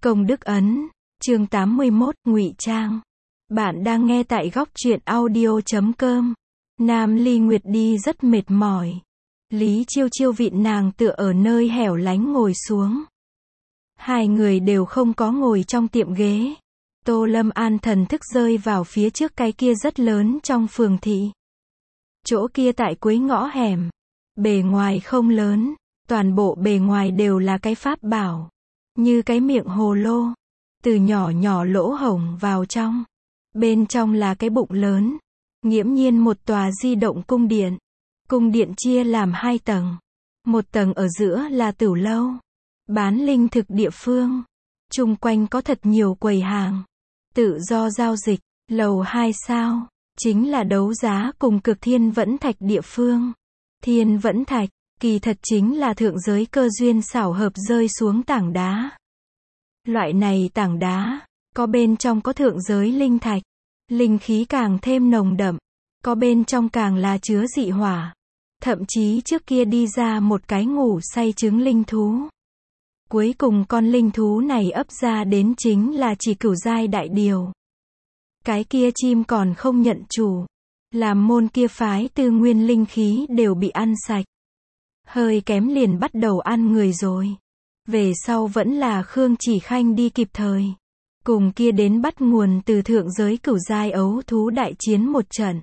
Công đức ấn, chương 81, ngụy trang. Bạn đang nghe tại góc truyện audio.com. Nam Ly Nguyệt đi rất mệt mỏi. Lý Chiêu Chiêu vịn nàng tựa ở nơi hẻo lánh ngồi xuống. Hai người đều không có ngồi trong tiệm ghế. Tô Lâm An thần thức rơi vào phía trước cái kia rất lớn trong phường thị. Chỗ kia tại cuối ngõ hẻm. Bề ngoài không lớn, toàn bộ bề ngoài đều là cái pháp bảo. Như cái miệng hồ lô, từ nhỏ nhỏ lỗ hổng vào trong. Bên trong là cái bụng lớn, nghiễm nhiên một tòa di động cung điện. Cung điện chia làm hai tầng. Một tầng ở giữa là tửu lâu, bán linh thực địa phương. Chung quanh có thật nhiều quầy hàng, tự do giao dịch. Lầu 2 sao, chính là đấu giá cùng cực thiên vẫn thạch địa phương. Thiên vẫn thạch, kỳ thật chính là thượng giới cơ duyên xảo hợp rơi xuống tảng đá. Loại này tảng đá, có bên trong có thượng giới linh thạch, linh khí càng thêm nồng đậm, có bên trong càng là chứa dị hỏa. Thậm chí trước kia đi ra một cái ngủ say trứng linh thú. Cuối cùng con linh thú này ấp ra đến chính là chỉ cửu giai đại điều. Cái kia chim còn không nhận chủ, làm môn kia phái tư nguyên linh khí đều bị ăn sạch. Hơi kém liền bắt đầu ăn người rồi. Về sau vẫn là Khương Chỉ Khanh đi kịp thời. Cùng kia đến bắt nguồn từ thượng giới cửu giai ấu thú đại chiến một trận.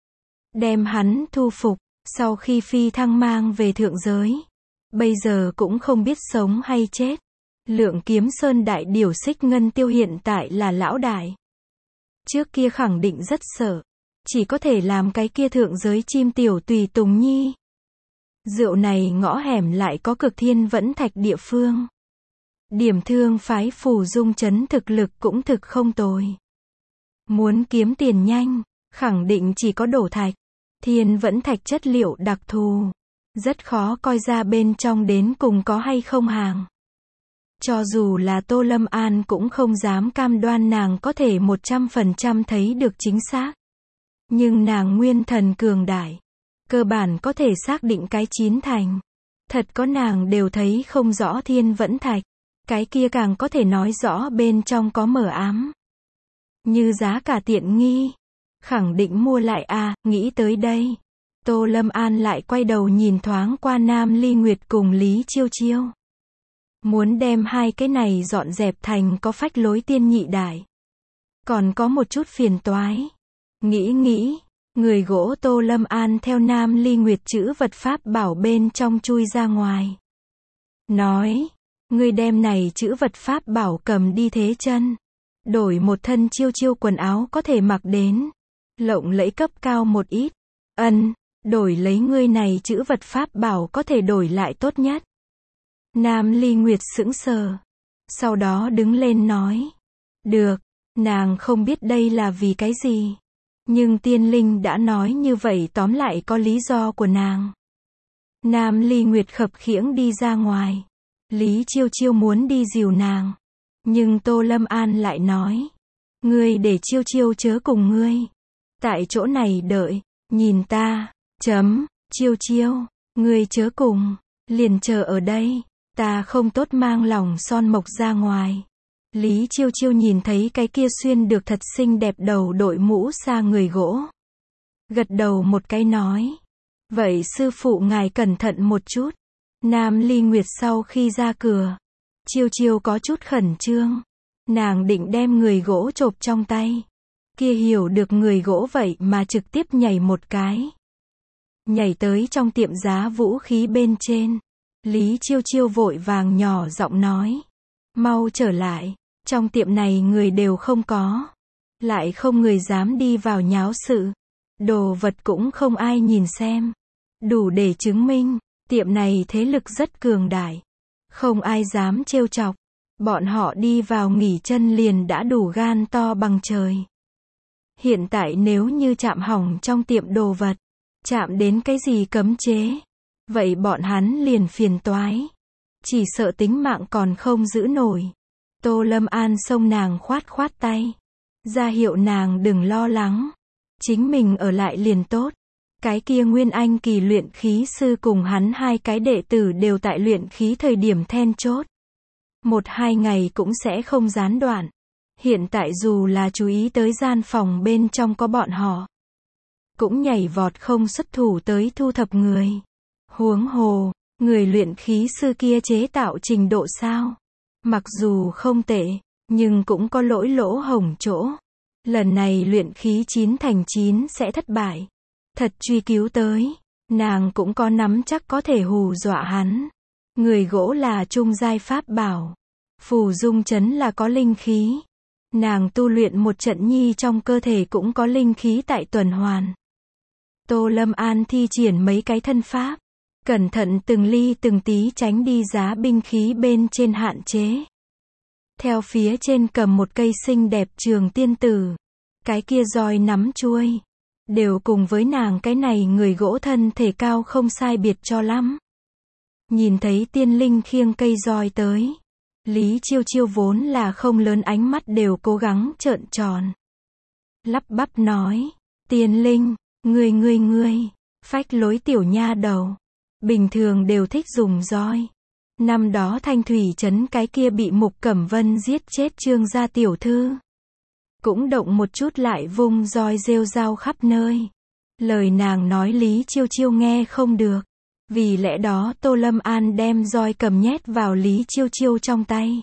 Đem hắn thu phục, sau khi phi thăng mang về thượng giới. Bây giờ cũng không biết sống hay chết. Lượng Kiếm Sơn đại điểu Xích Ngân Tiêu hiện tại là lão đại. Trước kia khẳng định rất sợ. Chỉ có thể làm cái kia thượng giới chim tiểu tùy tùng nhi. Rượu này ngõ hẻm lại có cực thiên vẫn thạch địa phương. Điểm thương phái Phù Dung trấn thực lực cũng thực không tồi. Muốn kiếm tiền nhanh, khẳng định chỉ có đổ thạch. Thiên vẫn thạch chất liệu đặc thù. Rất khó coi ra bên trong đến cùng có hay không hàng. Cho dù là Tô Lâm An cũng không dám cam đoan nàng có thể 100% thấy được chính xác. Nhưng nàng nguyên thần cường đại. Cơ bản có thể xác định cái 9 thành. Thật có nàng đều thấy không rõ thiên vẫn thạch. Cái kia càng có thể nói rõ bên trong có mờ ám. Như giá cả tiện nghi. Khẳng định mua lại à, nghĩ tới đây. Tô Lâm An lại quay đầu nhìn thoáng qua Nam Ly Nguyệt cùng Lý Chiêu Chiêu. Muốn đem hai cái này dọn dẹp thành có phách lối tiên nhị đại. Còn có một chút phiền toái. Nghĩ. Người gỗ Tô Lâm An theo Nam Ly Nguyệt chữ vật pháp bảo bên trong chui ra ngoài. Nói, ngươi đem này chữ vật pháp bảo cầm đi thế chân. Đổi một thân chiêu chiêu quần áo có thể mặc đến. Lộng lẫy cấp cao một ít. Đổi lấy ngươi này chữ vật pháp bảo có thể đổi lại tốt nhất. Nam Ly Nguyệt sững sờ. Sau đó đứng lên nói. Được, nàng không biết đây là vì cái gì. Nhưng tiên linh đã nói như vậy tóm lại có lý do của nàng. Nam Ly Nguyệt khập khiễng đi ra ngoài. Lý Chiêu Chiêu muốn đi dìu nàng. Nhưng Tô Lâm An lại nói. Ngươi để Chiêu Chiêu chớ cùng ngươi. Tại chỗ này đợi, nhìn ta, Chiêu Chiêu, ngươi chớ cùng, liền chờ ở đây. Ta không tốt mang lòng son mộc ra ngoài. Lý Chiêu Chiêu nhìn thấy cái kia xuyên được thật xinh đẹp đầu đội mũ xa người gỗ. Gật đầu một cái nói. Vậy sư phụ ngài cẩn thận một chút. Nam Ly Nguyệt sau khi ra cửa. Chiêu Chiêu có chút khẩn trương. Nàng định đem người gỗ chộp trong tay. Kia hiểu được người gỗ vậy mà trực tiếp nhảy một cái. Nhảy tới trong tiệm giá vũ khí bên trên. Lý Chiêu Chiêu vội vàng nhỏ giọng nói. Mau trở lại. Trong tiệm này người đều không có. Lại không người dám đi vào nháo sự. Đồ vật cũng không ai nhìn xem. Đủ để chứng minh. Tiệm này thế lực rất cường đại. Không ai dám trêu chọc. Bọn họ đi vào nghỉ chân liền đã đủ gan to bằng trời. Hiện tại nếu như chạm hỏng trong tiệm đồ vật. Chạm đến cái gì cấm chế. Vậy bọn hắn liền phiền toái. Chỉ sợ tính mạng còn không giữ nổi. Tô Lâm An xông nàng khoát tay. Ra hiệu nàng đừng lo lắng. Chính mình ở lại liền tốt. Cái kia Nguyên Anh kỳ luyện khí sư cùng hắn hai cái đệ tử đều tại luyện khí thời điểm then chốt. 1-2 ngày cũng sẽ không gián đoạn. Hiện tại dù là chú ý tới gian phòng bên trong có bọn họ, cũng nhảy vọt không xuất thủ tới thu thập người. Huống hồ, người luyện khí sư kia chế tạo trình độ sao? Mặc dù không tệ, nhưng cũng có lỗ hổng chỗ. Lần này luyện khí 9 thành 9 sẽ thất bại. Thật truy cứu tới, nàng cũng có nắm chắc có thể hù dọa hắn. Người gỗ là trung giai pháp bảo. Phù dung chấn là có linh khí. Nàng tu luyện một trận nhi trong cơ thể cũng có linh khí tại tuần hoàn. Tô Lâm An thi triển mấy cái thân pháp, cẩn thận từng ly từng tí tránh đi giá binh khí bên trên hạn chế. Theo phía trên cầm một cây xinh đẹp trường tiên tử. Cái kia roi nắm chuôi. Đều cùng với nàng cái này người gỗ thân thể cao không sai biệt cho lắm. Nhìn thấy tiên linh khiêng cây roi tới. Lý Chiêu Chiêu vốn là không lớn ánh mắt đều cố gắng trợn tròn. Lắp bắp nói. Tiên linh, ngươi, phách lối tiểu nha đầu. Bình thường đều thích dùng roi. Năm đó Thanh Thủy trấn cái kia bị Mục Cẩm Vân giết chết Trương gia tiểu thư. Cũng động một chút lại vung roi rêu rao khắp nơi. Lời nàng nói Lý Chiêu Chiêu nghe không được. Vì lẽ đó Tô Lâm An đem roi cầm nhét vào Lý Chiêu Chiêu trong tay.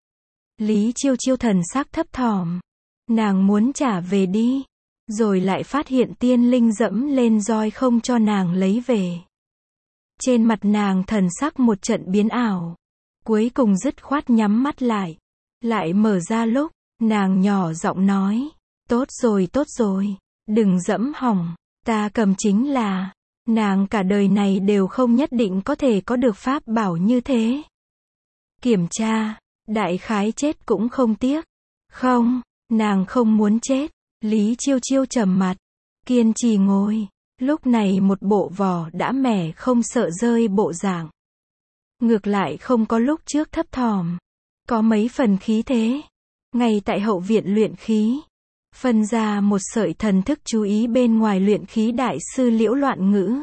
Lý Chiêu Chiêu thần sắc thấp thỏm. Nàng muốn trả về đi. Rồi lại phát hiện tiên linh dẫm lên roi không cho nàng lấy về. Trên mặt nàng thần sắc một trận biến ảo. Cuối cùng dứt khoát nhắm mắt lại. Lại mở ra lúc, nàng nhỏ giọng nói. Tốt rồi, đừng dẫm hỏng. Ta cầm chính là. Nàng cả đời này đều không nhất định có thể có được pháp bảo như thế. Kiểm tra, đại khái chết cũng không tiếc. Không, nàng không muốn chết. Lý Chiêu Chiêu trầm mặt, kiên trì ngồi. Lúc này một bộ vỏ đã mẻ không sợ rơi bộ dạng. Ngược lại không có lúc trước thấp thỏm. Có mấy phần khí thế. Ngay tại hậu viện luyện khí. Phân ra một sợi thần thức chú ý bên ngoài luyện khí đại sư Liễu Loạn Ngữ.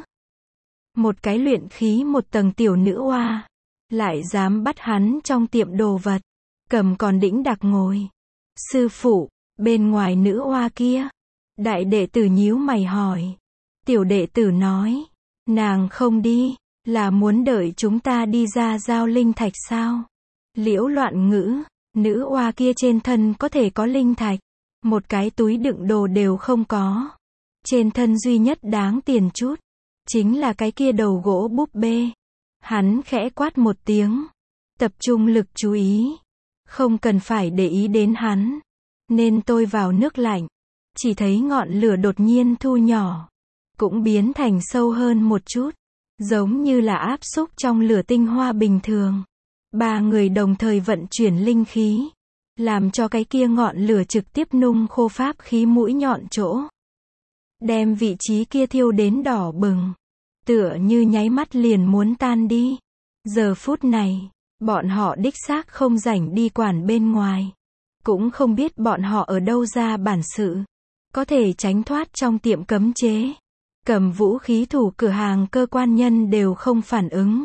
Một cái luyện khí một tầng tiểu nữ oa. Lại dám bắt hắn trong tiệm đồ vật. Cầm còn đĩnh đặc ngồi. Sư phụ, bên ngoài nữ oa kia. Đại đệ tử nhíu mày hỏi. Tiểu đệ tử nói. Nàng không đi. Là muốn đợi chúng ta đi ra giao linh thạch sao? Liễu Loạn Ngữ. Nữ oa kia trên thân có thể có linh thạch. Một cái túi đựng đồ đều không có. Trên thân duy nhất đáng tiền chút. Chính là cái kia đầu gỗ búp bê. Hắn khẽ quát một tiếng. Tập trung lực chú ý. Không cần phải để ý đến hắn. Nên tôi vào nước lạnh. Chỉ thấy ngọn lửa đột nhiên thu nhỏ. Cũng biến thành sâu hơn một chút. Giống như là áp xúc trong lửa tinh hoa bình thường. Ba người đồng thời vận chuyển linh khí. Làm cho cái kia ngọn lửa trực tiếp nung khô pháp khí mũi nhọn chỗ. Đem vị trí kia thiêu đến đỏ bừng. Tựa như nháy mắt liền muốn tan đi. Giờ phút này, bọn họ đích xác không rảnh đi quản bên ngoài. Cũng không biết bọn họ ở đâu ra bản sự. Có thể tránh thoát trong tiệm cấm chế. Cầm vũ khí thủ cửa hàng cơ quan nhân đều không phản ứng.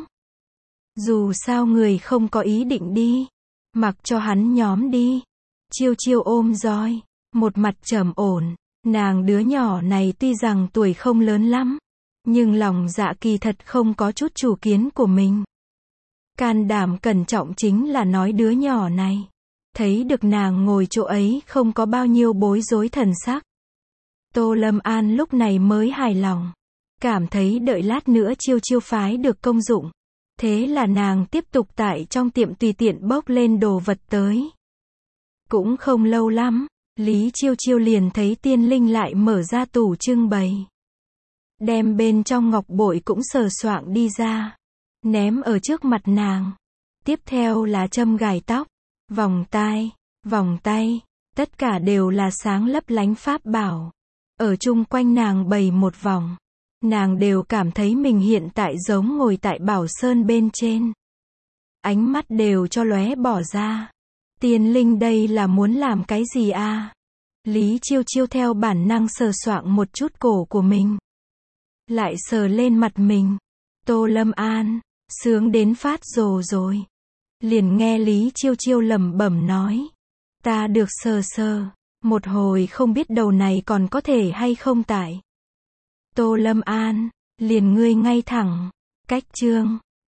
Dù sao người không có ý định đi. Mặc cho hắn nhóm đi. Chiêu Chiêu ôm roi. Một mặt trầm ổn. Nàng đứa nhỏ này tuy rằng tuổi không lớn lắm. Nhưng lòng dạ kỳ thật không có chút chủ kiến của mình. Can đảm cẩn trọng chính là nói đứa nhỏ này. Thấy được nàng ngồi chỗ ấy không có bao nhiêu bối rối thần sắc. Tô Lâm An lúc này mới hài lòng. Cảm thấy đợi lát nữa Chiêu Chiêu phái được công dụng. Thế là nàng tiếp tục tại trong tiệm tùy tiện bốc lên đồ vật tới. Cũng không lâu lắm, Lý Chiêu Chiêu liền thấy tiên linh lại mở ra tủ trưng bày. Đem bên trong ngọc bội cũng sờ soạng đi ra. Ném ở trước mặt nàng. Tiếp theo là châm gài tóc, vòng tai, vòng tay. Tất cả đều là sáng lấp lánh pháp bảo. Ở chung quanh nàng bày một vòng. Nàng đều cảm thấy mình hiện tại giống ngồi tại Bảo Sơn bên trên. Ánh mắt đều cho lóe bỏ ra. Tiên linh đây là muốn làm cái gì a? Lý Chiêu Chiêu theo bản năng sờ soạng một chút cổ của mình. Lại sờ lên mặt mình. Tô Lâm An, sướng đến phát rồ rồi. Liền nghe Lý Chiêu Chiêu lẩm bẩm nói. Ta được sờ sờ. Một hồi không biết đầu này còn có thể hay không tại. Tô Lâm An. Liền ngươi ngay thẳng. Cách chương.